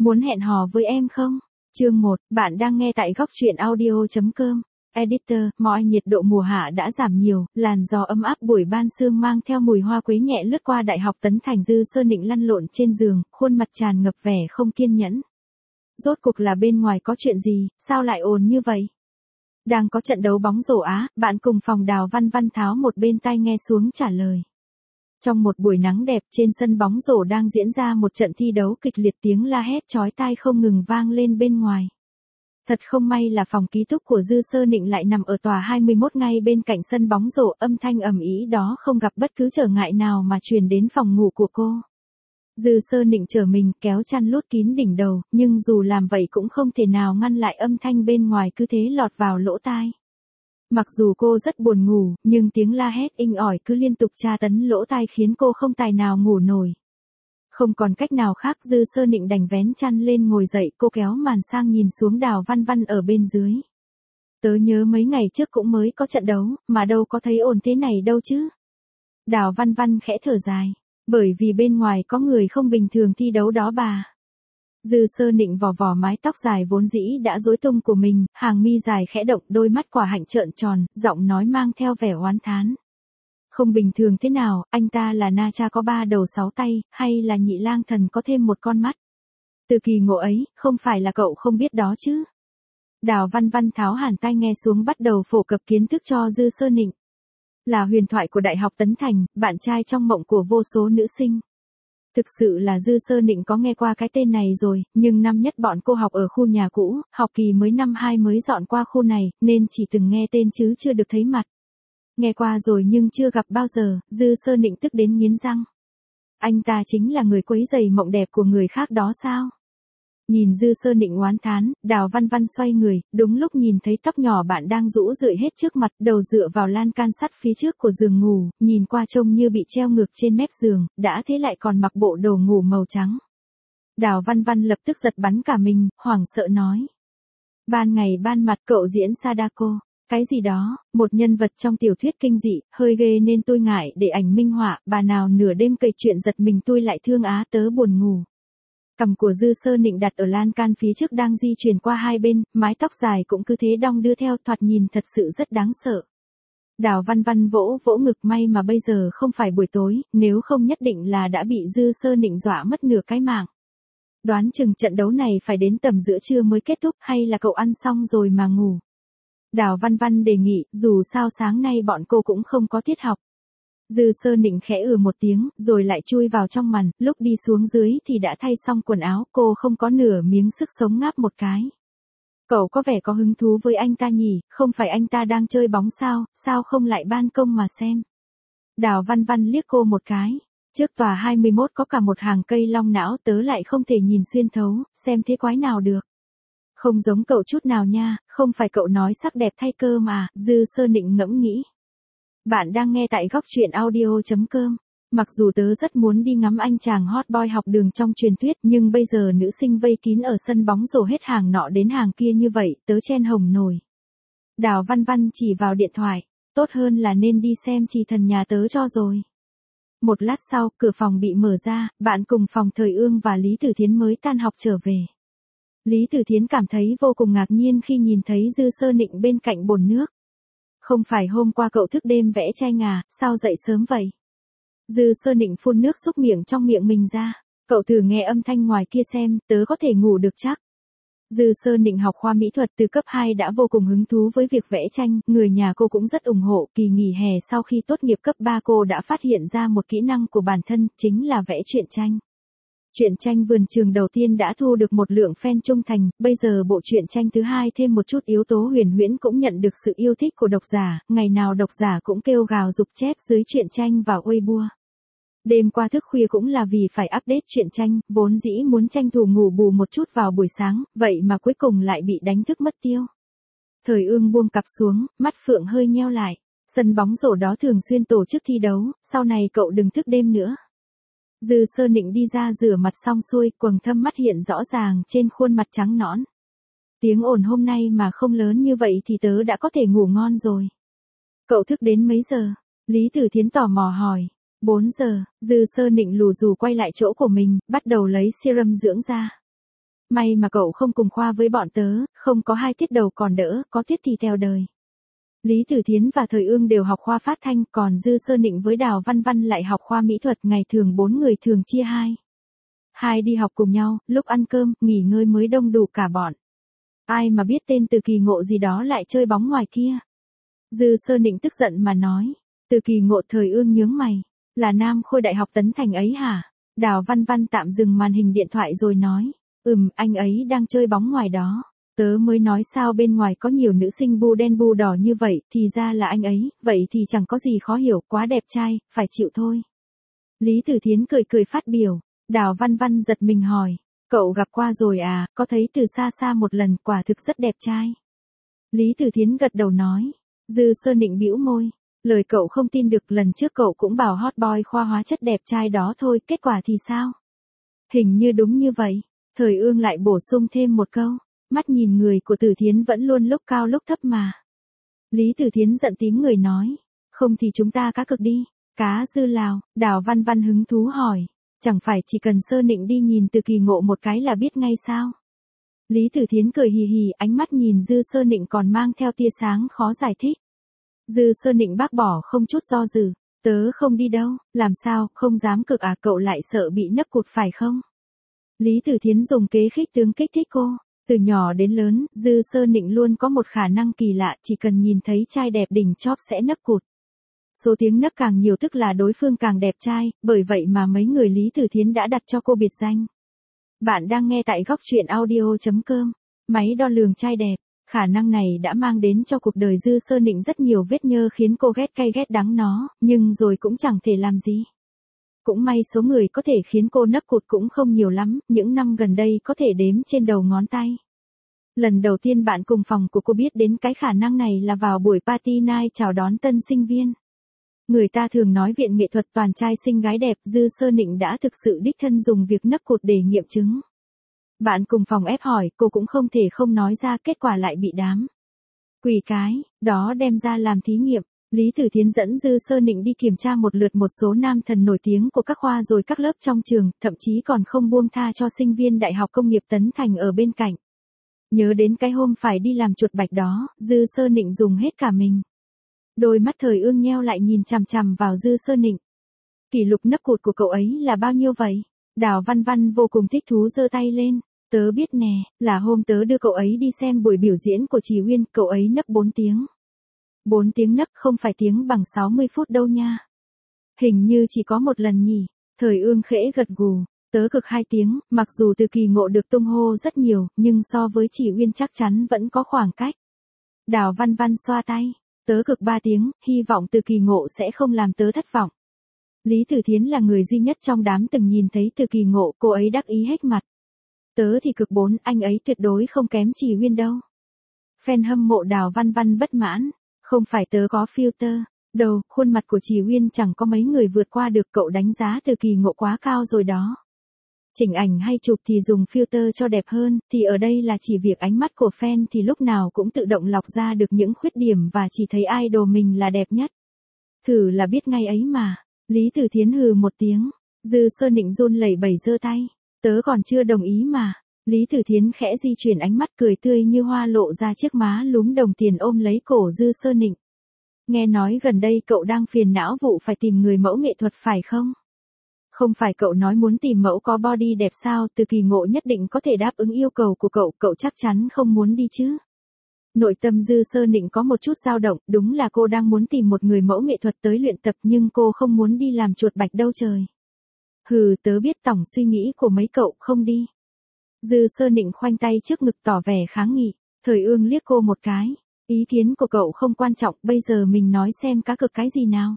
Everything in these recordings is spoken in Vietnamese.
Muốn hẹn hò với em không? Chương 1, bạn đang nghe tại góc truyện audio.com. Editor, mọi nhiệt độ mùa hạ đã giảm nhiều, làn gió ấm áp buổi ban sương mang theo mùi hoa quế nhẹ lướt qua Đại học Tấn Thành. Dư Sơ Nịnh lăn lộn trên giường, khuôn mặt tràn ngập vẻ không kiên nhẫn. Rốt cuộc là bên ngoài có chuyện gì, sao lại ồn như vậy? Đang có trận đấu bóng rổ Á, bạn cùng phòng Đào Văn Văn tháo một bên tai nghe xuống trả lời. Trong một buổi nắng đẹp trên sân bóng rổ đang diễn ra một trận thi đấu kịch liệt, tiếng la hét chói tai không ngừng vang lên bên ngoài. Thật không may là phòng ký túc của Dư Sơ Nịnh lại nằm ở tòa 21 ngay bên cạnh sân bóng rổ, âm thanh ầm ĩ đó không gặp bất cứ trở ngại nào mà truyền đến phòng ngủ của cô. Dư Sơ Nịnh trở mình kéo chăn lút kín đỉnh đầu, nhưng dù làm vậy cũng không thể nào ngăn lại âm thanh bên ngoài cứ thế lọt vào lỗ tai. Mặc dù cô rất buồn ngủ, nhưng tiếng la hét inh ỏi cứ liên tục tra tấn lỗ tai khiến cô không tài nào ngủ nổi. Không còn cách nào khác, Dư Sơ Nịnh đành vén chăn lên ngồi dậy, cô kéo màn sang nhìn xuống Đào Văn Văn ở bên dưới. Tớ nhớ mấy ngày trước cũng mới có trận đấu, mà đâu có thấy ồn thế này đâu chứ. Đào Văn Văn khẽ thở dài. Bởi vì bên ngoài có người không bình thường thi đấu đó bà. Dư Sơ Nịnh vò vò mái tóc dài vốn dĩ đã rối tung của mình, hàng mi dài khẽ động, đôi mắt quả hạnh trợn tròn, giọng nói mang theo vẻ oán thán. Không bình thường thế nào, anh ta là Na Cha có 3 đầu 6 tay, hay là Nhị Lang Thần có thêm một con mắt? Từ kỳ ngộ ấy, không phải là cậu không biết đó chứ? Đào Văn Văn tháo hẳn tai nghe xuống, bắt đầu phổ cập kiến thức cho Dư Sơ Nịnh. Là huyền thoại của Đại học Tấn Thành, bạn trai trong mộng của vô số nữ sinh. Thực sự là Dư Sơ Nịnh có nghe qua cái tên này rồi, nhưng năm nhất bọn cô học ở khu nhà cũ, học kỳ mới năm 2 mới dọn qua khu này, nên chỉ từng nghe tên chứ chưa được thấy mặt. Nghe qua rồi nhưng chưa gặp bao giờ, Dư Sơ Nịnh tức đến nghiến răng. Anh ta chính là người quấy rầy mộng đẹp của người khác đó sao? Nhìn Dư Sơ Nịnh oán thán, Đào Văn Văn xoay người, đúng lúc nhìn thấy tóc nhỏ bạn đang rũ rượi hết trước mặt, đầu dựa vào lan can sắt phía trước của giường ngủ, nhìn qua trông như bị treo ngược trên mép giường, đã thế lại còn mặc bộ đồ ngủ màu trắng. Đào Văn Văn lập tức giật bắn cả mình, hoảng sợ nói. Ban ngày ban mặt cậu diễn Sadako, cái gì đó, một nhân vật trong tiểu thuyết kinh dị, hơi ghê nên tôi ngại để ảnh minh họa, bà nào nửa đêm kể chuyện giật mình tôi lại thương á, tớ buồn ngủ. Cằm của Dư Sơ Nịnh đặt ở lan can phía trước đang di chuyển qua hai bên, mái tóc dài cũng cứ thế đong đưa theo, thoạt nhìn thật sự rất đáng sợ. Đào Văn Văn vỗ vỗ ngực, may mà bây giờ không phải buổi tối, nếu không nhất định là đã bị Dư Sơ Nịnh dọa mất nửa cái mạng. Đoán chừng trận đấu này phải đến tầm giữa trưa mới kết thúc, hay là cậu ăn xong rồi mà ngủ? Đào Văn Văn đề nghị, dù sao sáng nay bọn cô cũng không có tiết học. Dư Sơ Nịnh khẽ một tiếng, rồi lại chui vào trong màn, lúc đi xuống dưới thì đã thay xong quần áo, cô không có nửa miếng sức sống ngáp một cái. Cậu có vẻ có hứng thú với anh ta nhỉ, không phải anh ta đang chơi bóng sao không lại ban công mà xem. Đào Văn Văn liếc cô một cái. Trước tòa 21 có cả một hàng cây long não, tớ lại không thể nhìn xuyên thấu, xem thế quái nào được. Không giống cậu chút nào nha, không phải cậu nói sắc đẹp thay cơ mà, Dư Sơ Nịnh ngẫm nghĩ. Bạn đang nghe tại góc truyện audio.com. Mặc dù tớ rất muốn đi ngắm anh chàng hot boy học đường trong truyền thuyết, nhưng bây giờ nữ sinh vây kín ở sân bóng rổ hết hàng nọ đến hàng kia như vậy, tớ chen hồng nổi. Đào Văn Văn chỉ vào điện thoại, tốt hơn là nên đi xem Trì Thần nhà tớ cho rồi. Một lát sau, cửa phòng bị mở ra, bạn cùng phòng Thời Ương và Lý Tử Thiến mới tan học trở về. Lý Tử Thiến cảm thấy vô cùng ngạc nhiên khi nhìn thấy Dư Sơ Nịnh bên cạnh bồn nước. Không phải hôm qua cậu thức đêm vẽ tranh à, sao dậy sớm vậy? Dư Sơ Nịnh phun nước xúc miệng trong miệng mình ra. Cậu thử nghe âm thanh ngoài kia xem, tớ có thể ngủ được chắc. Dư Sơ Nịnh học khoa mỹ thuật từ cấp 2 đã vô cùng hứng thú với việc vẽ tranh, người nhà cô cũng rất ủng hộ. Kỳ nghỉ hè sau khi tốt nghiệp cấp 3 cô đã phát hiện ra một kỹ năng của bản thân, chính là vẽ truyện tranh. Truyện tranh Vườn Trường đầu tiên đã thu được một lượng fan trung thành, bây giờ bộ truyện tranh thứ hai thêm một chút yếu tố huyền huyễn cũng nhận được sự yêu thích của độc giả, ngày nào độc giả cũng kêu gào giục chép dưới truyện tranh vào Weibo. Đêm qua thức khuya cũng là vì phải update truyện tranh, vốn dĩ muốn tranh thủ ngủ bù một chút vào buổi sáng, vậy mà cuối cùng lại bị đánh thức mất tiêu. Thời Ương buông cặp xuống, mắt phượng hơi nheo lại. Sân bóng rổ đó thường xuyên tổ chức thi đấu, sau này cậu đừng thức đêm nữa. Dư Sơ Nịnh đi ra rửa mặt xong xuôi, quầng thâm mắt hiện rõ ràng trên khuôn mặt trắng nõn. Tiếng ồn hôm nay mà không lớn như vậy thì tớ đã có thể ngủ ngon rồi. Cậu thức đến mấy giờ? Lý Tử Thiến tò mò hỏi. 4 giờ, Dư Sơ Nịnh lù rù quay lại chỗ của mình, bắt đầu lấy serum dưỡng da. May mà cậu không cùng khoa với bọn tớ, không có 2 tiết đầu còn đỡ, có tiết thì teo đời. Lý Tử Thiến và Thời Ương đều học khoa phát thanh, còn Dư Sơ Nịnh với Đào Văn Văn lại học khoa mỹ thuật, ngày thường 4 người thường chia hai đi học cùng nhau, lúc ăn cơm, nghỉ ngơi mới đông đủ cả bọn. Ai mà biết tên Từ Kỳ Ngộ gì đó lại chơi bóng ngoài kia. Dư Sơ Nịnh tức giận mà nói. Từ Kỳ Ngộ. Thời Ương nhướng mày. Là Nam Khôi Đại học Tấn Thành ấy hả? Đào Văn Văn tạm dừng màn hình điện thoại rồi nói. Anh ấy đang chơi bóng ngoài đó. Tớ mới nói sao bên ngoài có nhiều nữ sinh bu đen bu đỏ như vậy, thì ra là anh ấy, vậy thì chẳng có gì khó hiểu, quá đẹp trai, phải chịu thôi. Lý Tử Thiến cười cười phát biểu. Đào Văn Văn giật mình hỏi. Cậu gặp qua rồi à, có thấy từ xa xa một lần, quả thực rất đẹp trai. Lý Tử Thiến gật đầu nói. Dư Sơ Nịnh bĩu môi. Lời cậu không tin được, lần trước cậu cũng bảo hot boy khoa hóa chất đẹp trai đó thôi, kết quả thì sao? Hình như đúng như vậy. Thời Ương lại bổ sung thêm một câu. Mắt nhìn người của Tử Thiến vẫn luôn lúc cao lúc thấp mà. Lý Tử Thiến giận tím người nói. Không thì chúng ta cá cược đi. Cá Dư Lào. Đào Văn Văn hứng thú hỏi. Chẳng phải chỉ cần Sơ Nịnh đi nhìn Từ Kỳ Ngộ một cái là biết ngay sao? Lý Tử Thiến cười hì hì, ánh mắt nhìn Dư Sơ Nịnh còn mang theo tia sáng khó giải thích. Dư Sơ Nịnh bác bỏ không chút do dự. Tớ không đi đâu, làm sao, không dám cược à, cậu lại sợ bị nấc cụt phải không? Lý Tử Thiến dùng kế khích tướng kích thích cô. Từ nhỏ đến lớn, Dư Sơ Nịnh luôn có một khả năng kỳ lạ, chỉ cần nhìn thấy trai đẹp đỉnh chóp sẽ nấc cụt. Số tiếng nấc càng nhiều tức là đối phương càng đẹp trai, bởi vậy mà mấy người Lý Tử Thiến đã đặt cho cô biệt danh. Bạn đang nghe tại góc truyện audio.com. Máy đo lường trai đẹp. Khả năng này đã mang đến cho cuộc đời Dư Sơ Nịnh rất nhiều vết nhơ khiến cô ghét cay ghét đắng nó, nhưng rồi cũng chẳng thể làm gì. Cũng may số người có thể khiến cô nấc cụt cũng không nhiều lắm, những năm gần đây có thể đếm trên đầu ngón tay. Lần đầu tiên bạn cùng phòng của cô biết đến cái khả năng này là vào buổi party night chào đón tân sinh viên. Người ta thường nói viện nghệ thuật toàn trai xinh gái đẹp, Dư Sơ Nịnh đã thực sự đích thân dùng việc nấc cụt để nghiệm chứng. Bạn cùng phòng ép hỏi, cô cũng không thể không nói ra, kết quả lại bị đám quỷ cái đó đem ra làm thí nghiệm. Lý Tử Thiến dẫn Dư Sơ Nịnh đi kiểm tra một lượt một số nam thần nổi tiếng của các khoa rồi các lớp trong trường, thậm chí còn không buông tha cho sinh viên Đại học Công nghiệp Tấn Thành ở bên cạnh. Nhớ đến cái hôm phải đi làm chuột bạch đó, Dư Sơ Nịnh dùng hết cả mình. Đôi mắt Thời Ương nheo lại nhìn chằm chằm vào Dư Sơ Nịnh. Kỷ lục nấc cụt của cậu ấy là bao nhiêu vậy? Đào Văn Văn vô cùng thích thú giơ tay lên. Tớ biết nè, là hôm tớ đưa cậu ấy đi xem buổi biểu diễn của Trì Uyên, cậu ấy nấc 4 tiếng. 4 tiếng nấc, không phải tiếng bằng 60 phút đâu nha. Hình như chỉ có một lần nhỉ. Thời Ương khẽ gật gù. Tớ cực 2 tiếng, mặc dù Từ Kỳ Ngộ được tung hô rất nhiều, nhưng so với Trì Uyên chắc chắn vẫn có khoảng cách. Đào Văn Văn xoa tay. Tớ cực 3 tiếng, hy vọng Từ Kỳ Ngộ sẽ không làm tớ thất vọng. Lý Tử Thiến là người duy nhất trong đám từng nhìn thấy Từ Kỳ Ngộ, cô ấy đắc ý hết mặt. Tớ thì cực 4, anh ấy tuyệt đối không kém Trì Uyên đâu. Fan hâm mộ Đào Văn Văn bất mãn. Không phải tớ có filter đâu, khuôn mặt của Trì Uyên chẳng có mấy người vượt qua được, cậu đánh giá Từ Kỳ Ngộ quá cao rồi đó. Chỉnh ảnh hay chụp thì dùng filter cho đẹp hơn, thì ở đây là chỉ việc ánh mắt của fan thì lúc nào cũng tự động lọc ra được những khuyết điểm và chỉ thấy idol mình là đẹp nhất. Thử là biết ngay ấy mà. Lý Tử Thiến hừ một tiếng. Dư Sơ Nịnh run lẩy bẩy giơ tay. Tớ còn chưa đồng ý mà. Lý Tử Thiến khẽ di chuyển ánh mắt cười tươi như hoa lộ ra chiếc má lúm đồng tiền ôm lấy cổ Dư Sơ Nịnh. Nghe nói gần đây cậu đang phiền não vụ phải tìm người mẫu nghệ thuật phải không? Không phải cậu nói muốn tìm mẫu có body đẹp sao, Từ Kỳ Ngộ nhất định có thể đáp ứng yêu cầu của cậu, cậu chắc chắn không muốn đi chứ? Nội tâm Dư Sơ Nịnh có một chút dao động, đúng là cô đang muốn tìm một người mẫu nghệ thuật tới luyện tập nhưng cô không muốn đi làm chuột bạch đâu trời. Hừ, tớ biết tổng suy nghĩ của mấy cậu, không đi. Dư Sơ Nịnh khoanh tay trước ngực tỏ vẻ kháng nghị. Thời Ương liếc cô một cái. Ý kiến của cậu không quan trọng, bây giờ mình nói xem cá cược cái gì nào.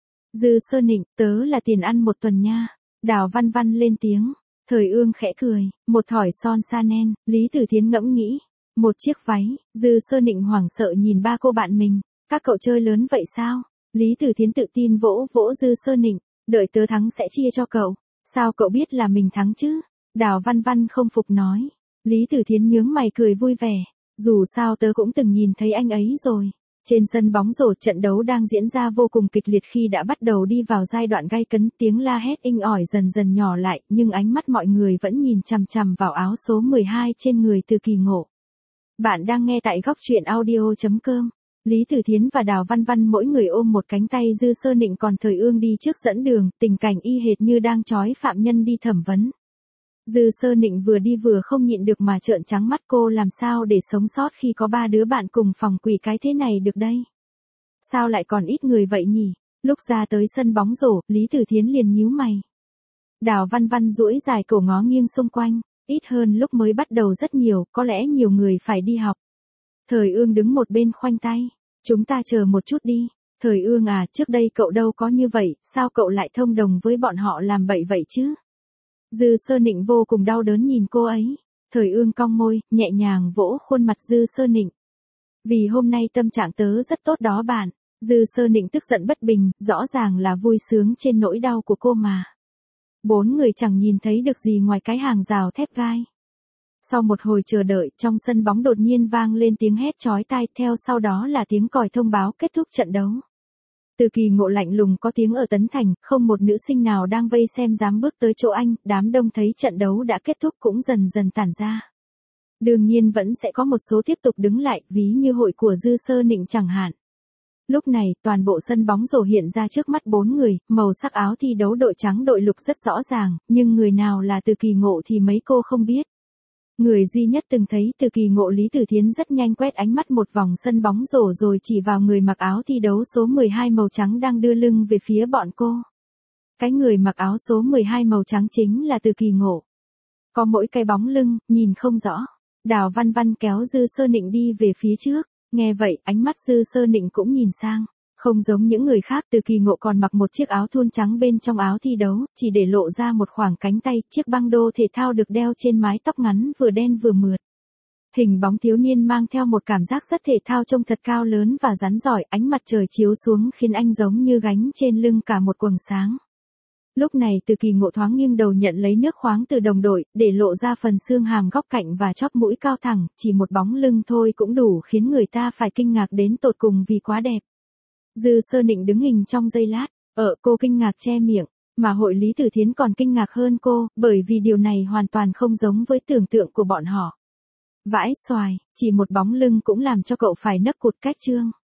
Dư Sơ Nịnh, tớ là tiền ăn một tuần nha. Đào Văn Văn lên tiếng. Thời Ương khẽ cười. Một thỏi son Chanel. Lý Tử Thiến ngẫm nghĩ. Một chiếc váy. Dư Sơ Nịnh hoảng sợ nhìn ba cô bạn mình. Các cậu chơi lớn vậy sao? Lý Tử Thiến tự tin vỗ vỗ Dư Sơ Nịnh. Đợi tớ thắng sẽ chia cho cậu. Sao cậu biết là mình thắng chứ? Đào Văn Văn không phục nói. Lý Tử Thiến nhướng mày cười vui vẻ. Dù sao tớ cũng từng nhìn thấy anh ấy rồi. Trên sân bóng rổ, trận đấu đang diễn ra vô cùng kịch liệt khi đã bắt đầu đi vào giai đoạn gay cấn, tiếng la hét inh ỏi dần dần nhỏ lại, nhưng ánh mắt mọi người vẫn nhìn chằm chằm vào áo số 12 trên người Từ Kỳ Ngộ. Bạn đang nghe tại góc truyện audio.com. Lý Tử Thiến và Đào Văn Văn mỗi người ôm một cánh tay Dư Sơ Nịnh, còn Thời Ương đi trước dẫn đường, tình cảnh y hệt như đang trói phạm nhân đi thẩm vấn. Dư Sơ Nịnh vừa đi vừa không nhịn được mà trợn trắng mắt, cô làm sao để sống sót khi có 3 đứa bạn cùng phòng quỷ cái thế này được đây? Sao lại còn ít người vậy nhỉ? Lúc ra tới sân bóng rổ, Lý Tử Thiến liền nhíu mày. Đào Văn Văn duỗi dài cổ ngó nghiêng xung quanh, ít hơn lúc mới bắt đầu rất nhiều, có lẽ nhiều người phải đi học. Thời Ương đứng một bên khoanh tay, chúng ta chờ một chút đi. Thời Ương à, trước đây cậu đâu có như vậy, sao cậu lại thông đồng với bọn họ làm bậy vậy chứ? Dư Sơ Nịnh vô cùng đau đớn nhìn cô ấy. Thời Ương cong môi, nhẹ nhàng vỗ khuôn mặt Dư Sơ Nịnh. Vì hôm nay tâm trạng tớ rất tốt đó bạn. Dư Sơ Nịnh tức giận bất bình, rõ ràng là vui sướng trên nỗi đau của cô mà. 4 người chẳng nhìn thấy được gì ngoài cái hàng rào thép gai. Sau một hồi chờ đợi, trong sân bóng đột nhiên vang lên tiếng hét chói tai, theo sau đó là tiếng còi thông báo kết thúc trận đấu. Từ Kỳ Ngộ lạnh lùng có tiếng ở Tấn Thành, không một nữ sinh nào đang vây xem dám bước tới chỗ anh, đám đông thấy trận đấu đã kết thúc cũng dần dần tản ra. Đương nhiên vẫn sẽ có một số tiếp tục đứng lại, ví như hội của Dư Sơ Nịnh chẳng hạn. Lúc này, toàn bộ sân bóng rổ hiện ra trước mắt 4 người, màu sắc áo thi đấu đội trắng đội lục rất rõ ràng, nhưng người nào là Từ Kỳ Ngộ thì mấy cô không biết. Người duy nhất từng thấy Từ Kỳ Ngộ, Lý Tử Thiến rất nhanh quét ánh mắt một vòng sân bóng rổ rồi chỉ vào người mặc áo thi đấu số 12 màu trắng đang đưa lưng về phía bọn cô. Cái người mặc áo số 12 màu trắng chính là Từ Kỳ Ngộ. Có mỗi cái bóng lưng, nhìn không rõ. Đào Văn Văn kéo Dư Sơ Nịnh đi về phía trước. Nghe vậy, ánh mắt Dư Sơ Nịnh cũng nhìn sang. Không giống những người khác, Từ Kỳ Ngộ còn mặc một chiếc áo thun trắng bên trong áo thi đấu, chỉ để lộ ra một khoảng cánh tay, chiếc băng đô thể thao được đeo trên mái tóc ngắn vừa đen vừa mượt. Hình bóng thiếu niên mang theo một cảm giác rất thể thao, trông thật cao lớn và rắn giỏi, ánh mặt trời chiếu xuống khiến anh giống như gánh trên lưng cả một quầng sáng. Lúc này Từ Kỳ Ngộ thoáng nghiêng đầu nhận lấy nước khoáng từ đồng đội, để lộ ra phần xương hàm góc cạnh và chóp mũi cao thẳng, chỉ một bóng lưng thôi cũng đủ khiến người ta phải kinh ngạc đến tột cùng vì quá đẹp. Dư Sơ Nịnh đứng hình trong giây lát, cô kinh ngạc che miệng, mà hội Lý Tử Thiến còn kinh ngạc hơn cô, bởi vì điều này hoàn toàn không giống với tưởng tượng của bọn họ. Vãi xoài, chỉ một bóng lưng cũng làm cho cậu phải nấc cụt cách chương.